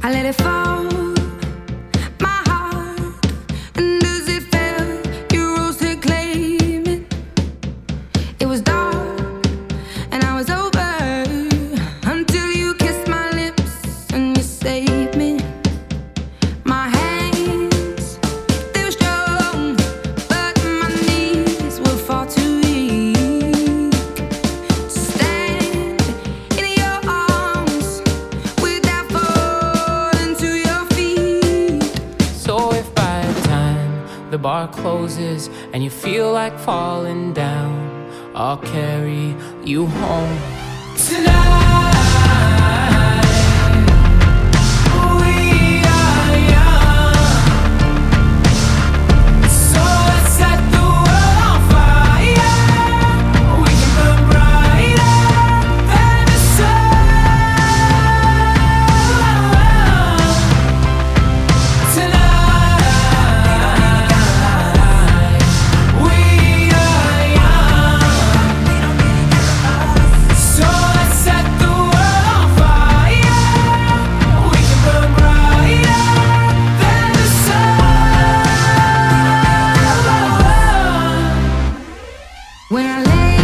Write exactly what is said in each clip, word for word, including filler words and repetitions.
I let it fall, my heart, and as it fell, you rose to claim it. It was dark, and I was over, until you kissed my lips and you saved me. My hands, they were strong, but my knees were far too weak to stand in your arms without falling to your feet. So if by the time the bar closes and you feel like falling down, I'll carry you home tonight. When I lay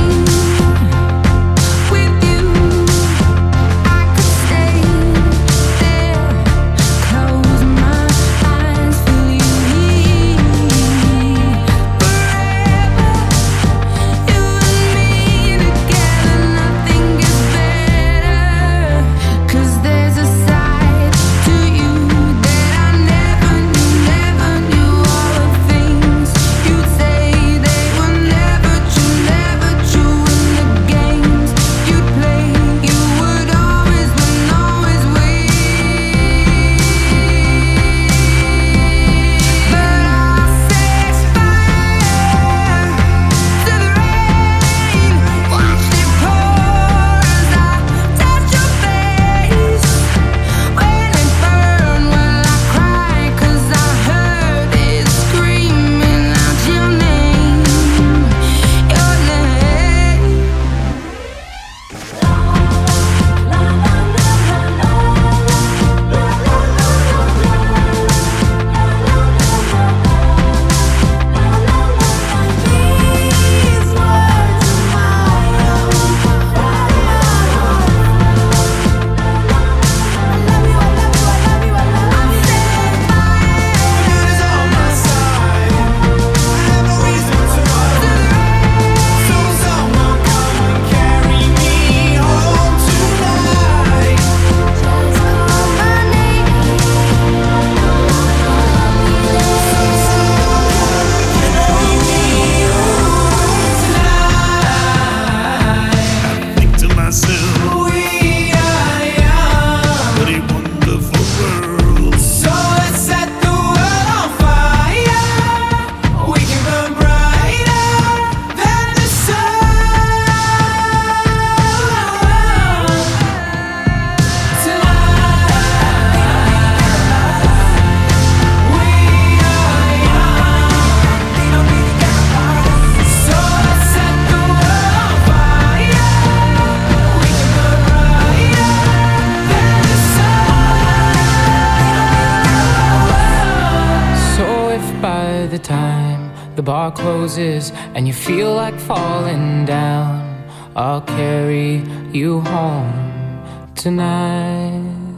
with you, I could stay there, close my eyes, feel you here forever. You and me together, nothing gets better. 'Cause there's a side to you that I never knew, never knew. All the things you'd say, they were never true, never true. In the games you'd play, you would always win, always win. But I'll set fire to the rain, watch it pour as I touch your face. When it burn, will I cry? 'Cause I heard it screaming out your name, your name. These words are my own. I love you, I love you, I love you, I love you. Set fire Is on my side. I have no reason to run. So someone come and carry me home tonight. just call my name. Think to myself, we are young. What a wonderful world. So let's set the world on fire. We can burn brighter than the sun. Tonight, we are young. So let's set the world on fire. We can burn brighter than the sun. So if by the time the bar closes and you feel like falling down, I'll carry you home tonight.